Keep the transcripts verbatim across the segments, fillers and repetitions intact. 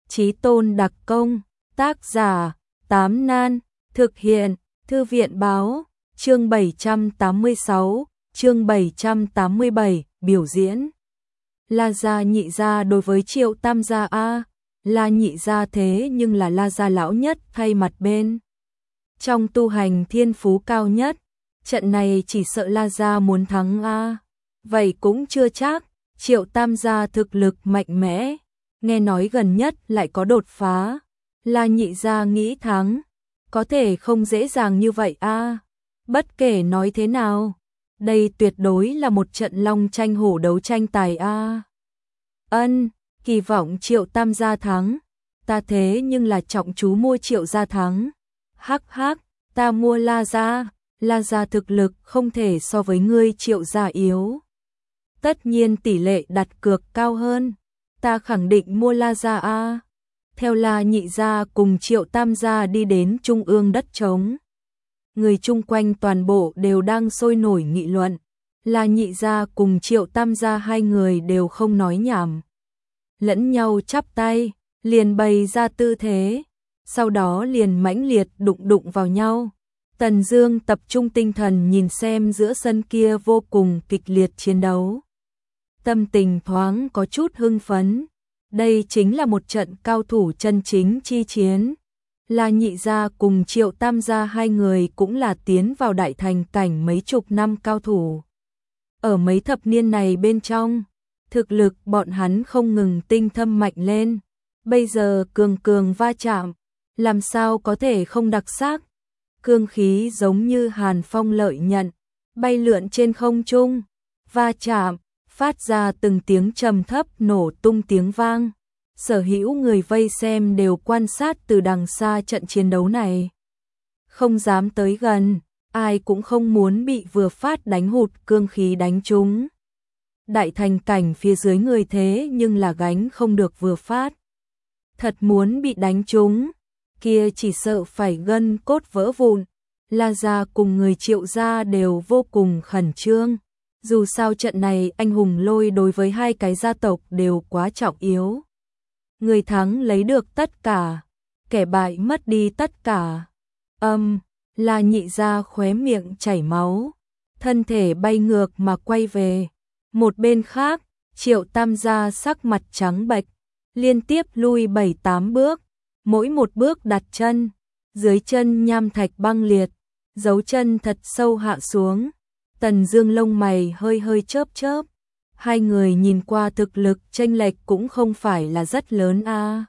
Chí tôn đặc công, tác giả, Tám Nan, thực hiện, Thư viện báo, chương bảy trăm tám mươi sáu, chương bảy trăm tám mươi bảy, biểu diễn. La gia nhị gia đối với Triệu Tam gia a, La nhị gia thế nhưng là La gia lão nhất thay mặt bên. Trong tu hành thiên phú cao nhất, trận này chỉ sợ La gia muốn thắng a. Vậy cũng chưa chắc, Triệu Tam gia thực lực mạnh mẽ, nghe nói gần nhất lại có đột phá. La nhị gia nghĩ thắng, có thể không dễ dàng như vậy a. Bất kể nói thế nào, đây tuyệt đối là một trận long tranh hổ đấu tranh tài a. Ân, kỳ vọng Triệu Tam gia thắng, ta thế nhưng là trọng chú mua Triệu gia thắng. Hắc hắc, ta mua La gia, La gia thực lực không thể so với ngươi Triệu gia yếu. Tất nhiên tỷ lệ đặt cược cao hơn, ta khẳng định mua La gia a. Theo La nhị gia cùng Triệu Tam gia đi đến trung ương đất trống. Người chung quanh toàn bộ đều đang sôi nổi nghị luận. La nhị gia cùng Triệu Tam gia hai người đều không nói nhảm. Lẫn nhau chắp tay, liền bày ra tư thế, sau đó liền mãnh liệt đụng đụng vào nhau. Tần Dương tập trung tinh thần nhìn xem giữa sân kia vô cùng kịch liệt chiến đấu. Tâm tình thoáng có chút hưng phấn. Đây chính là một trận cao thủ chân chính chi chiến. La nhị gia cùng Triệu Tam gia hai người cũng là tiến vào đại thành cảnh mấy chục năm cao thủ. Ở mấy thập niên này bên trong, thực lực bọn hắn không ngừng tinh thâm mạnh lên. Bây giờ cường cường va chạm, làm sao có thể không đặc sắc. Cương khí giống như hàn phong lợi nhận, bay lượn trên không trung, va chạm, phát ra từng tiếng trầm thấp nổ tung tiếng vang. Sở hữu người vây xem đều quan sát từ đằng xa trận chiến đấu này. Không dám tới gần, ai cũng không muốn bị vừa phát đánh hụt cương khí đánh trúng. Đại thành cảnh phía dưới người thế nhưng là gánh không được vừa phát. Thật muốn bị đánh trúng, kia chỉ sợ phải gân cốt vỡ vụn. La gia cùng người Triệu gia đều vô cùng khẩn trương. Dù sao trận này anh hùng lôi đối với hai cái gia tộc đều quá trọng yếu. Người thắng lấy được tất cả, kẻ bại mất đi tất cả. Âm, um, La nhị gia khóe miệng chảy máu, thân thể bay ngược mà quay về. Một bên khác, Triệu Tam gia sắc mặt trắng bệch, liên tiếp lui bảy tám bước, mỗi một bước đặt chân, dưới chân nham thạch băng liệt, dấu chân thật sâu hạ xuống. Tần Dương lông mày hơi hơi chớp chớp. Hai người nhìn qua thực lực chênh lệch cũng không phải là rất lớn a. À.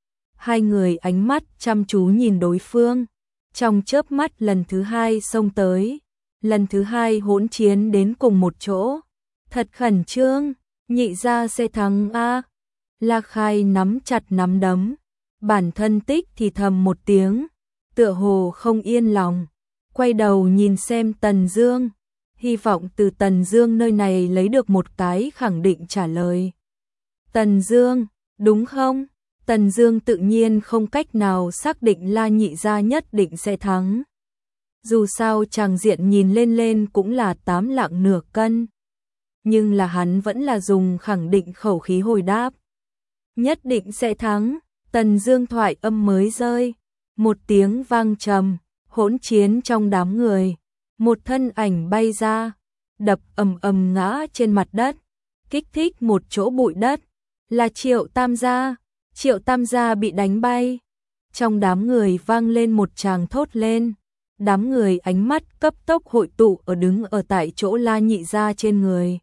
Hai người ánh mắt chăm chú nhìn đối phương, trong chớp mắt lần thứ hai xông tới, lần thứ hai hỗn chiến đến cùng một chỗ. Thật khẩn trương, nhị gia sẽ thắng a. À. La Khai nắm chặt nắm đấm, bản thân tích thì thầm một tiếng, tựa hồ không yên lòng, quay đầu nhìn xem Tần Dương. Hy vọng từ Tần Dương nơi này lấy được một cái khẳng định trả lời. Tần Dương, đúng không? Tần Dương tự nhiên không cách nào xác định La nhị gia nhất định sẽ thắng. Dù sao chàng diện nhìn lên lên cũng là tám lạng nửa cân. Nhưng là hắn vẫn là dùng khẳng định khẩu khí hồi đáp. Nhất định sẽ thắng. Tần Dương thoại âm mới rơi, một tiếng vang trầm, hỗn chiến trong đám người. Một thân ảnh bay ra, đập ầm ầm ngã trên mặt đất, kích thích một chỗ bụi đất, là Triệu Tam gia. Triệu Tam gia bị đánh bay. Trong đám người vang lên một tràng thốt lên, đám người ánh mắt cấp tốc hội tụ ở đứng ở tại chỗ La nhị gia trên người.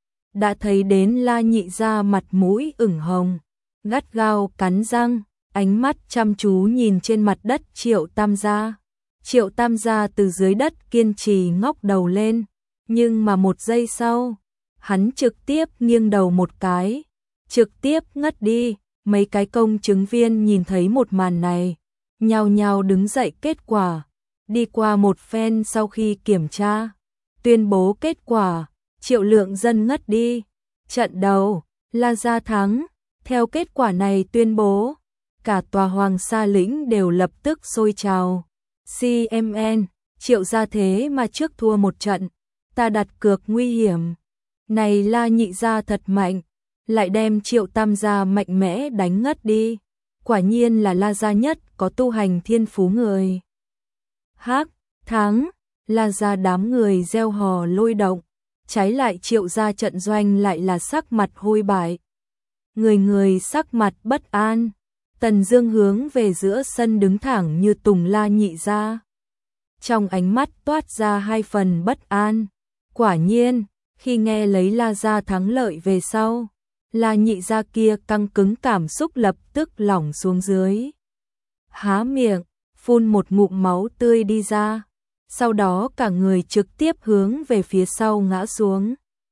Đã thấy đến La nhị gia mặt mũi ửng hồng, gắt gao cắn răng, ánh mắt chăm chú nhìn trên mặt đất Triệu Tam gia. Triệu Tam gia từ dưới đất kiên trì ngóc đầu lên, nhưng mà một giây sau, hắn trực tiếp nghiêng đầu một cái, trực tiếp ngất đi. Mấy cái công chứng viên nhìn thấy một màn này, nhao nhao đứng dậy kết quả, đi qua một phen sau khi kiểm tra, tuyên bố kết quả, Triệu Lượng Dân ngất đi. Trận đầu, La gia thắng. Theo kết quả này tuyên bố, cả tòa Hoàng Sa lĩnh đều lập tức sôi trào. xê em en, Triệu gia thế mà trước thua một trận, ta đặt cược nguy hiểm. Này La nhị gia thật mạnh, lại đem Triệu Tam gia mạnh mẽ đánh ngất đi. quả nhiên là La gia nhất có tu hành thiên phú người. Hắc, thắng, La gia đám người reo hò lôi động, trái lại Triệu gia trận doanh lại là sắc mặt hôi bại. Người người sắc mặt bất an, Tần Dương hướng về giữa sân đứng thẳng như tùng La nhị gia. Trong ánh mắt toát ra hai phần bất an, quả nhiên, khi nghe lấy La gia thắng lợi về sau, La nhị gia kia căng cứng cảm xúc lập tức lỏng xuống dưới. Há miệng, phun một ngụm máu tươi đi ra, sau đó cả người trực tiếp hướng về phía sau ngã xuống.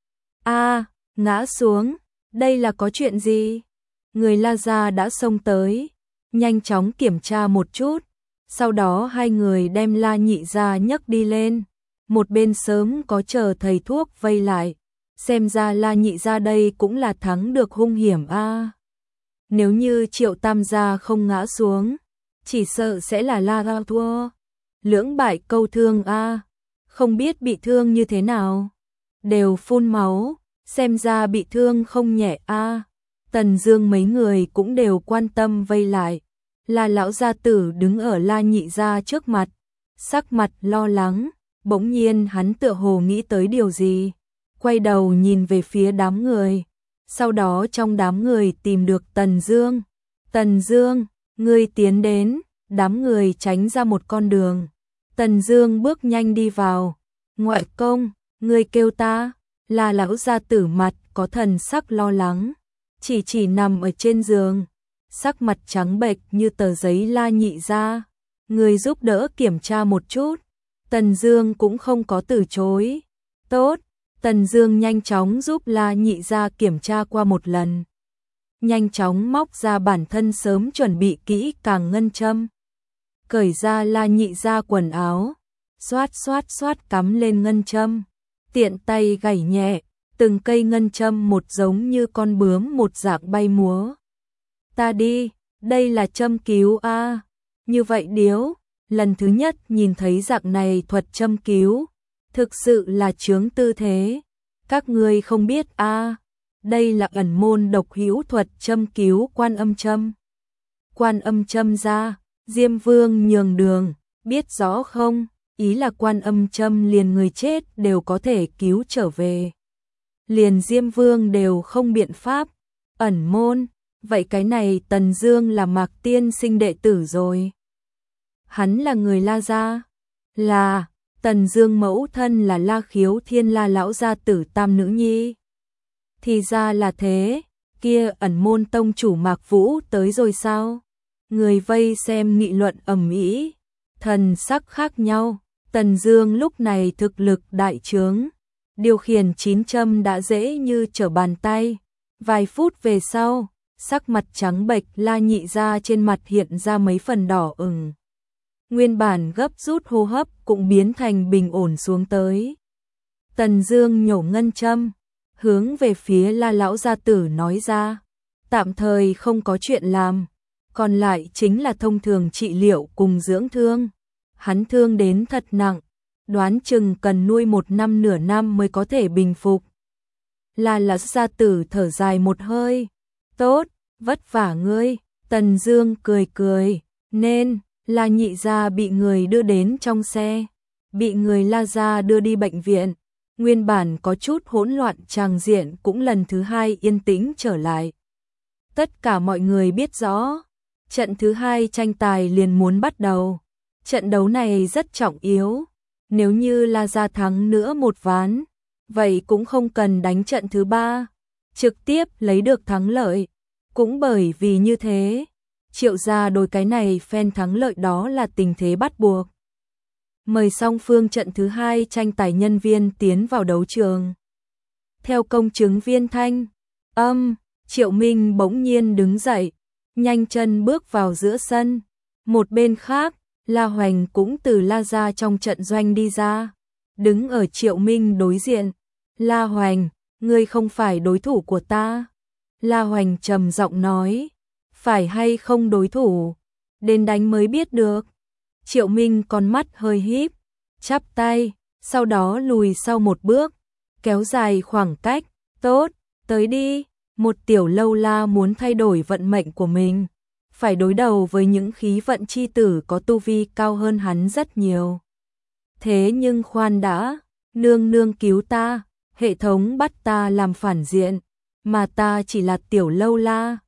A, ngã xuống, đây là có chuyện gì? Người La gia đã xông tới, nhanh chóng kiểm tra một chút, sau đó hai người đem La nhị gia nhấc đi lên, một bên sớm có chờ thầy thuốc vây lại. Xem ra La nhị gia đây cũng là thắng được hung hiểm a. À. Nếu như Triệu tam gia không ngã xuống, chỉ sợ sẽ là La gia thua. Lưỡng bại câu thương a, à. Không biết bị thương như thế nào, đều phun máu, xem ra bị thương không nhẹ a. À. Tần Dương mấy người cũng đều quan tâm vây lại. La lão gia tử đứng ở La nhị gia trước mặt, sắc mặt lo lắng, bỗng nhiên hắn tựa hồ nghĩ tới điều gì. Quay đầu nhìn về phía đám người, sau đó trong đám người tìm được Tần Dương. Tần Dương, ngươi tiến đến, đám người tránh ra một con đường. Tần Dương bước nhanh đi vào, ngoại công, ngươi kêu ta, là lão gia tử mặt có thần sắc lo lắng, chỉ chỉ nằm ở trên giường, sắc mặt trắng bệch như tờ giấy La nhị gia. Ngươi giúp đỡ kiểm tra một chút, Tần Dương cũng không có từ chối. Tốt. Tần Dương nhanh chóng giúp La nhị gia kiểm tra qua một lần. Nhanh chóng móc ra bản thân sớm chuẩn bị kỹ càng ngân châm. Cởi ra La nhị gia quần áo, xoát xoát xoát cắm lên ngân châm. Tiện tay gảy nhẹ, từng cây ngân châm một giống như con bướm một dạng bay múa. Ta đi, đây là châm cứu a. À. Như vậy điếu, lần thứ nhất nhìn thấy dạng này thuật châm cứu. Thực sự là chướng tư thế. Các ngươi không biết a, à, đây là ẩn môn độc hữu thuật châm cứu quan âm châm. Quan âm châm ra, Diêm Vương nhường đường, biết rõ không? Ý là quan âm châm liền người chết đều có thể cứu trở về. Liền Diêm Vương đều không biện pháp. Ẩn môn, vậy cái này Tần Dương là Mạc tiên sinh đệ tử rồi. Hắn là người La gia. Là Tần Dương mẫu thân là La Khiếu Thiên La lão gia tử tam nữ nhi. Thì ra là thế, kia ẩn môn tông chủ Mạc Vũ tới rồi sao? Người vây xem nghị luận ầm ĩ, thần sắc khác nhau. Tần Dương lúc này thực lực đại trướng, điều khiển chín châm đã dễ như trở bàn tay. Vài phút về sau, sắc mặt trắng bệch La nhị gia trên mặt hiện ra mấy phần đỏ ửng. Nguyên bản gấp rút hô hấp cũng biến thành bình ổn xuống tới. Tần Dương nhổ ngân châm, hướng về phía La lão gia tử nói ra, tạm thời không có chuyện làm, còn lại chính là thông thường trị liệu cùng dưỡng thương. Hắn thương đến thật nặng, đoán chừng cần nuôi một năm nửa năm mới có thể bình phục. La lão gia tử thở dài một hơi, tốt, vất vả ngươi. Tần Dương cười cười, nên La nhị gia bị người đưa đến trong xe, bị người La gia đưa đi bệnh viện. Nguyên bản có chút hỗn loạn tràng diện cũng lần thứ hai yên tĩnh trở lại. Tất cả mọi người biết rõ, trận thứ hai tranh tài liền muốn bắt đầu. Trận đấu này rất trọng yếu, nếu như La gia thắng nữa một ván, vậy cũng không cần đánh trận thứ ba, trực tiếp lấy được thắng lợi. Cũng bởi vì như thế, Triệu gia đối cái này phen thắng lợi đó là tình thế bắt buộc. Mời song phương trận thứ hai tranh tài nhân viên tiến vào đấu trường. Theo công chứng viên thanh, âm, Triệu Minh bỗng nhiên đứng dậy, nhanh chân bước vào giữa sân. Một bên khác, La Hoành cũng từ La gia trong trận doanh đi ra, đứng ở Triệu Minh đối diện. La Hoành, ngươi không phải đối thủ của ta. La Hoành trầm giọng nói, phải hay không đối thủ, đến đánh mới biết được. Triệu Minh con mắt hơi híp, chắp tay, sau đó lùi sau một bước, kéo dài khoảng cách. Tốt, tới đi. Một tiểu lâu la muốn thay đổi vận mệnh của mình, phải đối đầu với những khí vận chi tử có tu vi cao hơn hắn rất nhiều. Thế nhưng khoan đã, nương nương cứu ta, hệ thống bắt ta làm phản diện, mà ta chỉ là tiểu lâu la,